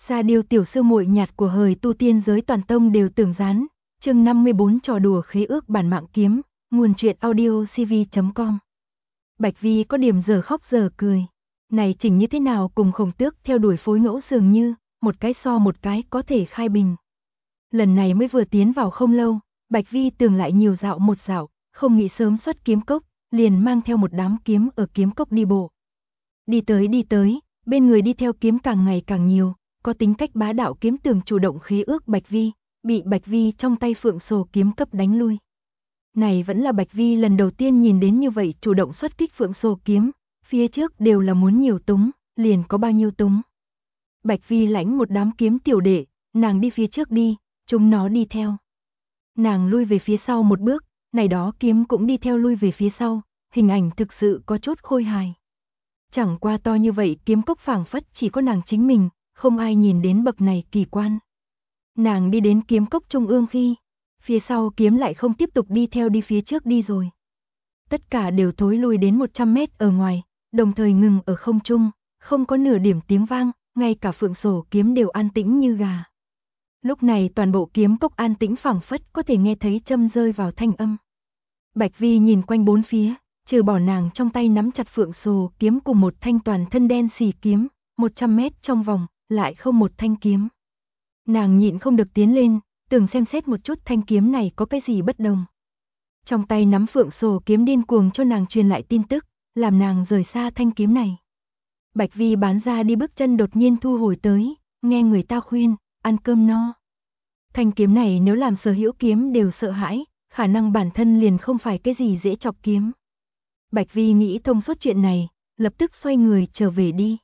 Sa Điêu tiểu sư muội nhạt của hời tu tiên giới toàn tông đều tưởng gián. Chương 54 trò đùa khế ước bản mạng kiếm, nguồn truyện audio cv.com. Bạch Vi có điểm giờ khóc giờ cười. Này chỉnh như thế nào cùng Khổng Tước theo đuổi phối ngẫu dường như, một cái so một cái có thể khai bình. Lần này mới vừa tiến vào không lâu, Bạch Vi tưởng lại nhiều dạo một dạo, không nghĩ sớm xuất kiếm cốc, liền mang theo một đám kiếm ở kiếm cốc đi bộ. Đi tới, bên người đi theo kiếm càng ngày càng nhiều, có tính cách bá đạo kiếm tưởng chủ động khế ước Bạch Vi, bị Bạch Vi trong tay Phượng Sồ kiếm cấp đánh lui. Này vẫn là Bạch Vi lần đầu tiên nhìn đến như vậy chủ động xuất kích Phượng Sồ kiếm, phía trước đều là muốn nhiều túng, liền có bao nhiêu túng. Bạch Vi lãnh một đám kiếm tiểu đệ, nàng đi phía trước đi, chúng nó đi theo. Nàng lui về phía sau một bước, này đó kiếm cũng đi theo lui về phía sau, hình ảnh thực sự có chút khôi hài. Chẳng qua to như vậy kiếm cốc phảng phất chỉ có nàng chính mình, không ai nhìn đến bậc này kỳ quan. Nàng đi đến kiếm cốc trung ương khi, phía sau kiếm lại không tiếp tục đi theo đi phía trước đi rồi. Tất cả đều thối lui đến 100 mét ở ngoài, đồng thời ngừng ở không trung, không có nửa điểm tiếng vang, ngay cả Phượng Sổ kiếm đều an tĩnh như gà. Lúc này toàn bộ kiếm cốc an tĩnh phảng phất có thể nghe thấy châm rơi vào thanh âm. Bạch Vi nhìn quanh bốn phía, trừ bỏ nàng trong tay nắm chặt Phượng Sồ kiếm cùng một thanh toàn thân đen xì kiếm, 100 mét trong vòng, lại không một thanh kiếm. Nàng nhịn không được tiến lên, tưởng xem xét một chút thanh kiếm này có cái gì bất đồng. Trong tay nắm Phượng Sồ kiếm điên cuồng cho nàng truyền lại tin tức, làm nàng rời xa thanh kiếm này. Bạch Vi bán ra đi bước chân đột nhiên thu hồi tới, nghe người ta khuyên, ăn cơm no. Thanh kiếm này nếu làm sở hữu kiếm đều sợ hãi, khả năng bản thân liền không phải cái gì dễ chọc kiếm. Bạch Vi nghĩ thông suốt chuyện này, lập tức xoay người trở về đi.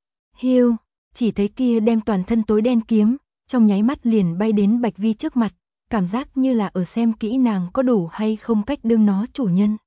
Hiu, chỉ thấy kia đem toàn thân tối đen kiếm, trong nháy mắt liền bay đến Bạch Vi trước mặt, cảm giác như là ở xem kỹ nàng có đủ hay không cách đương nó chủ nhân.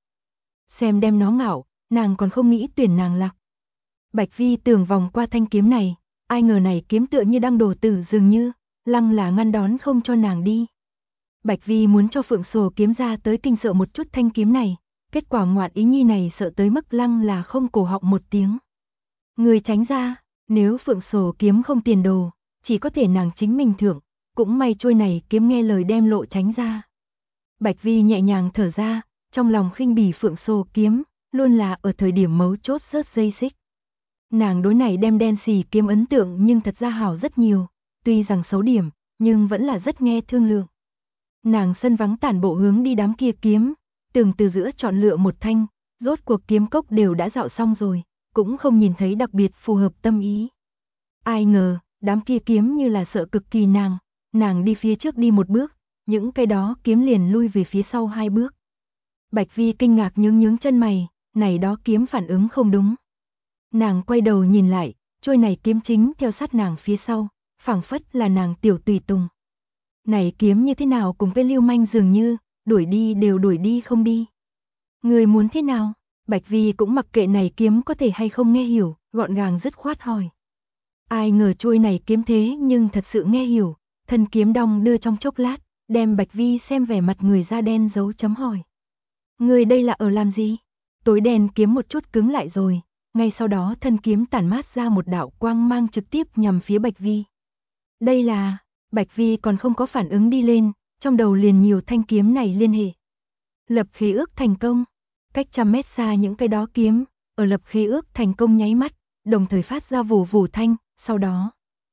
Xem đem nó ngạo, nàng còn không nghĩ tuyển nàng lạc. Bạch Vi tưởng vòng qua thanh kiếm này, ai ngờ này kiếm tựa như đang đổ tử dường như, lăng là ngăn đón không cho nàng đi. Bạch Vi muốn cho Phượng Sồ kiếm ra tới kinh sợ một chút thanh kiếm này, kết quả ngoạn ý nhi này sợ tới mức lăng là không cổ họng một tiếng. Người tránh ra, nếu Phượng Sồ kiếm không tiền đồ, chỉ có thể nàng chính mình thưởng, cũng may trôi này kiếm nghe lời đem lộ tránh ra. Bạch Vi nhẹ nhàng thở ra, trong lòng khinh bỉ Phượng Sồ kiếm, luôn là ở thời điểm mấu chốt rớt dây xích. Nàng đối này đem đen xì kiếm ấn tượng nhưng thật ra hảo rất nhiều, tuy rằng xấu điểm, nhưng vẫn là rất nghe thương lượng. Nàng sân vắng tản bộ hướng đi đám kia kiếm, từng từ giữa chọn lựa một thanh, rốt cuộc kiếm cốc đều đã dạo xong rồi, cũng không nhìn thấy đặc biệt phù hợp tâm ý. Ai ngờ, đám kia kiếm như là sợ cực kỳ nàng đi phía trước đi một bước, những cái đó kiếm liền lui về phía sau hai bước. Bạch Vi kinh ngạc nhướng chân mày, này đó kiếm phản ứng không đúng. Nàng quay đầu nhìn lại, trôi này kiếm chính theo sát nàng phía sau, phảng phất là nàng tiểu tùy tùng. Này kiếm như thế nào cùng cái lưu manh dường như, đuổi đi đều đuổi đi không đi. Người muốn thế nào? Bạch Vi cũng mặc kệ này kiếm có thể hay không nghe hiểu, gọn gàng dứt khoát hỏi. Ai ngờ trôi này kiếm thế nhưng thật sự nghe hiểu, thân kiếm đong đưa trong chốc lát, đem Bạch Vi xem vẻ mặt người da đen dấu chấm hỏi. Người đây là ở làm gì? Tối đen kiếm một chút cứng lại rồi, ngay sau đó thân kiếm tản mát ra một đạo quang mang trực tiếp nhằm phía Bạch Vi. Đây là... Bạch Vi còn không có phản ứng đi lên, trong đầu liền nhiều thanh kiếm này liên hệ. Lập khế ước thành công, cách 100 mét xa những cái đó kiếm, ở lập khế ước thành công nháy mắt, đồng thời phát ra vù vù thanh, sau đó.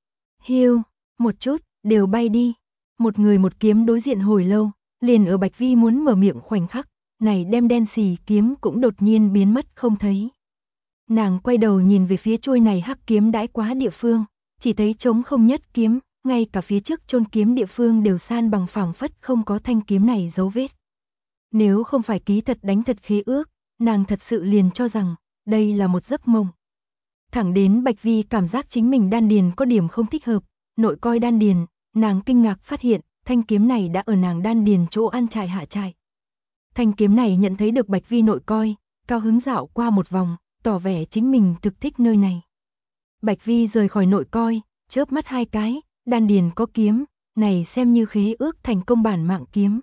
Hiu, một chút, đều bay đi. Một người một kiếm đối diện hồi lâu, liền ở Bạch Vi muốn mở miệng khoảnh khắc, này đem đen xì kiếm cũng đột nhiên biến mất không thấy. Nàng quay đầu nhìn về phía trôi này hắc kiếm đãi quá địa phương, chỉ thấy trống không nhất kiếm. Ngay cả phía trước chôn kiếm địa phương đều san bằng phẳng phất không có thanh kiếm này dấu vết. Nếu không phải ký thật đánh thật khế ước, nàng thật sự liền cho rằng đây là một giấc mộng. Thẳng đến Bạch Vi cảm giác chính mình đan điền có điểm không thích hợp, nội coi đan điền, nàng kinh ngạc phát hiện thanh kiếm này đã ở nàng đan điền chỗ ăn trại hạ trại. Thanh kiếm này nhận thấy được Bạch Vi nội coi, cao hứng dạo qua một vòng, tỏ vẻ chính mình thực thích nơi này. Bạch Vi rời khỏi nội coi, chớp mắt hai cái. Đan điền có kiếm, này xem như khế ước thành công bản mạng kiếm.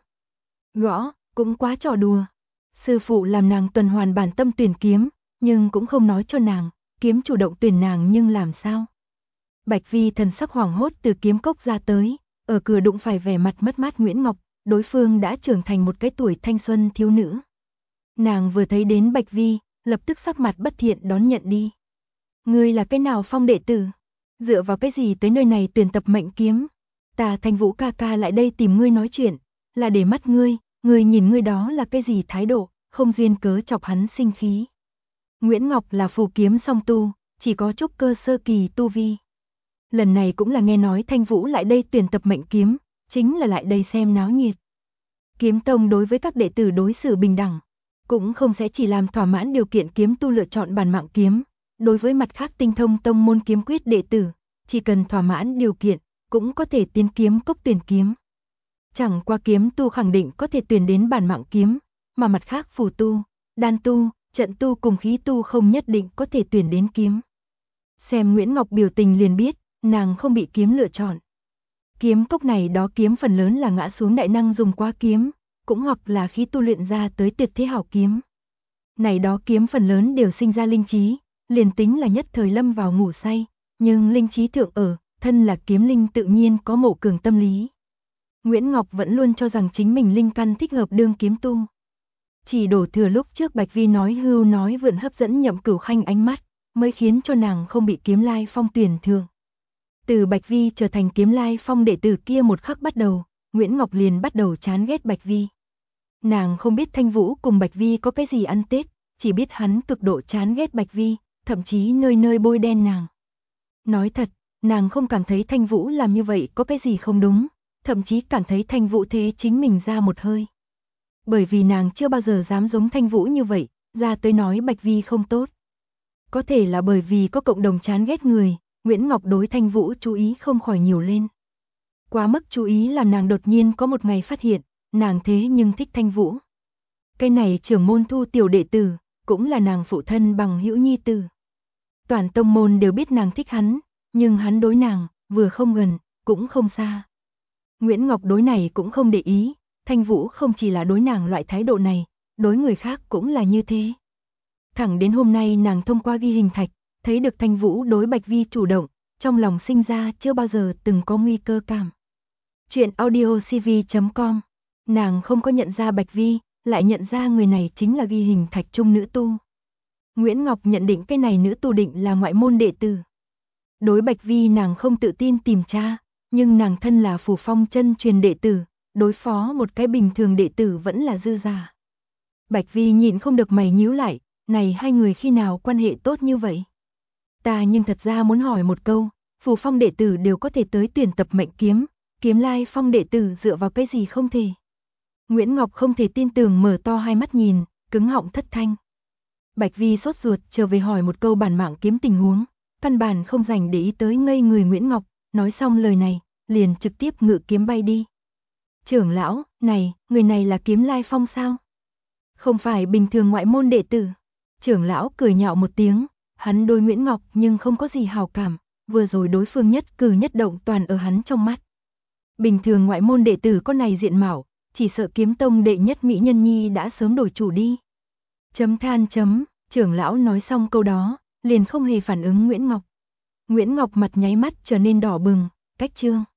Gõ, cũng quá trò đùa. Sư phụ làm nàng tuần hoàn bản tâm tuyển kiếm, nhưng cũng không nói cho nàng, kiếm chủ động tuyển nàng nhưng làm sao? Bạch Vi thần sắc hoảng hốt từ kiếm cốc ra tới, ở cửa đụng phải vẻ mặt mất mát Nguyễn Ngọc, đối phương đã trưởng thành một cái tuổi thanh xuân thiếu nữ. Nàng vừa thấy đến Bạch Vi, lập tức sắc mặt bất thiện đón nhận đi. Ngươi là cái nào phong đệ tử? Dựa vào cái gì tới nơi này tuyển tập mệnh kiếm? Ta Thanh Vũ ca ca lại đây tìm ngươi nói chuyện, là để mắt ngươi, ngươi nhìn ngươi đó là cái gì thái độ, không duyên cớ chọc hắn sinh khí. Nguyễn Ngọc là phù kiếm song tu, chỉ có trúc cơ sơ kỳ tu vi. Lần này cũng là nghe nói Thanh Vũ lại đây tuyển tập mệnh kiếm, chính là lại đây xem náo nhiệt. Kiếm tông đối với các đệ tử đối xử bình đẳng, cũng không sẽ chỉ làm thỏa mãn điều kiện kiếm tu lựa chọn bản mạng kiếm. Đối với mặt khác tinh thông tông môn kiếm quyết đệ tử, chỉ cần thỏa mãn điều kiện, cũng có thể tiến kiếm cốc tuyển kiếm. Chẳng qua kiếm tu khẳng định có thể tuyển đến bản mạng kiếm, mà mặt khác phù tu, đan tu, trận tu cùng khí tu không nhất định có thể tuyển đến kiếm. Xem Nguyễn Ngọc biểu tình liền biết, nàng không bị kiếm lựa chọn. Kiếm cốc này đó kiếm phần lớn là ngã xuống đại năng dùng qua kiếm, cũng hoặc là khí tu luyện ra tới tuyệt thế hảo kiếm. Này đó kiếm phần lớn đều sinh ra linh trí, liền tính là nhất thời lâm vào ngủ say, nhưng linh trí thượng ở, thân là kiếm linh tự nhiên có mộ cường tâm lý. Nguyễn Ngọc vẫn luôn cho rằng chính mình linh căn thích hợp đương kiếm tu. Chỉ đổ thừa lúc trước Bạch Vi nói hưu nói vượn hấp dẫn Nhậm Cửu Khanh ánh mắt, mới khiến cho nàng không bị Kiếm Lai Phong tuyển thường. Từ Bạch Vi trở thành Kiếm Lai Phong đệ tử kia một khắc bắt đầu, Nguyễn Ngọc liền bắt đầu chán ghét Bạch Vi. Nàng không biết Thanh Vũ cùng Bạch Vi có cái gì ăn Tết, chỉ biết hắn cực độ chán ghét Bạch Vi, thậm chí nơi nơi bôi đen nàng. Nói thật, nàng không cảm thấy Thanh Vũ làm như vậy có cái gì không đúng, thậm chí cảm thấy Thanh Vũ thế chính mình ra một hơi. Bởi vì nàng chưa bao giờ dám giống Thanh Vũ như vậy, ra tới nói Bạch Vi không tốt. Có thể là bởi vì có cộng đồng chán ghét người, Nguyễn Ngọc đối Thanh Vũ chú ý không khỏi nhiều lên. Quá mức chú ý làm nàng đột nhiên có một ngày phát hiện, nàng thế nhưng thích Thanh Vũ. Cái này trưởng môn thu tiểu đệ tử, cũng là nàng phụ thân bằng hữu nhi tử. Toàn tông môn đều biết nàng thích hắn, nhưng hắn đối nàng, vừa không gần, cũng không xa. Nguyễn Ngọc đối này cũng không để ý, Thanh Vũ không chỉ là đối nàng loại thái độ này, đối người khác cũng là như thế. Thẳng đến hôm nay nàng thông qua ghi hình thạch, thấy được Thanh Vũ đối Bạch Vi chủ động, trong lòng sinh ra chưa bao giờ từng có nguy cơ cảm. Chuyện audiocv.com. Nàng không có nhận ra Bạch Vi, lại nhận ra người này chính là ghi hình thạch trung nữ tu. Nguyễn Ngọc nhận định cái này nữ tu định là ngoại môn đệ tử. Đối Bạch Vi nàng không tự tin tìm tra, nhưng nàng thân là Phù Phong chân truyền đệ tử, đối phó một cái bình thường đệ tử vẫn là dư giả. Bạch Vi nhịn không được mày nhíu lại, này hai người khi nào quan hệ tốt như vậy? Ta nhưng thật ra muốn hỏi một câu, Phù Phong đệ tử đều có thể tới tuyển tập mệnh kiếm, Kiếm Lai Phong đệ tử dựa vào cái gì không thể? Nguyễn Ngọc không thể tin tưởng mở to hai mắt nhìn, cứng họng thất thanh. Bạch Vi sốt ruột trở về hỏi một câu bản mạng kiếm tình huống, căn bản không dành để ý tới ngây người Nguyễn Ngọc, nói xong lời này, liền trực tiếp ngự kiếm bay đi. Trưởng lão, này, người này là Kiếm Lai Phong sao? Không phải bình thường ngoại môn đệ tử. Trưởng lão cười nhạo một tiếng, hắn đối Nguyễn Ngọc nhưng không có gì hào cảm, vừa rồi đối phương nhất cử nhất động toàn ở hắn trong mắt. Bình thường ngoại môn đệ tử con này diện mạo, chỉ sợ kiếm tông đệ nhất mỹ nhân nhi đã sớm đổi chủ đi. Chấm than chấm, trưởng lão nói xong câu đó, liền không hề phản ứng Nguyễn Ngọc. Nguyễn Ngọc mặt nháy mắt trở nên đỏ bừng, cách chương.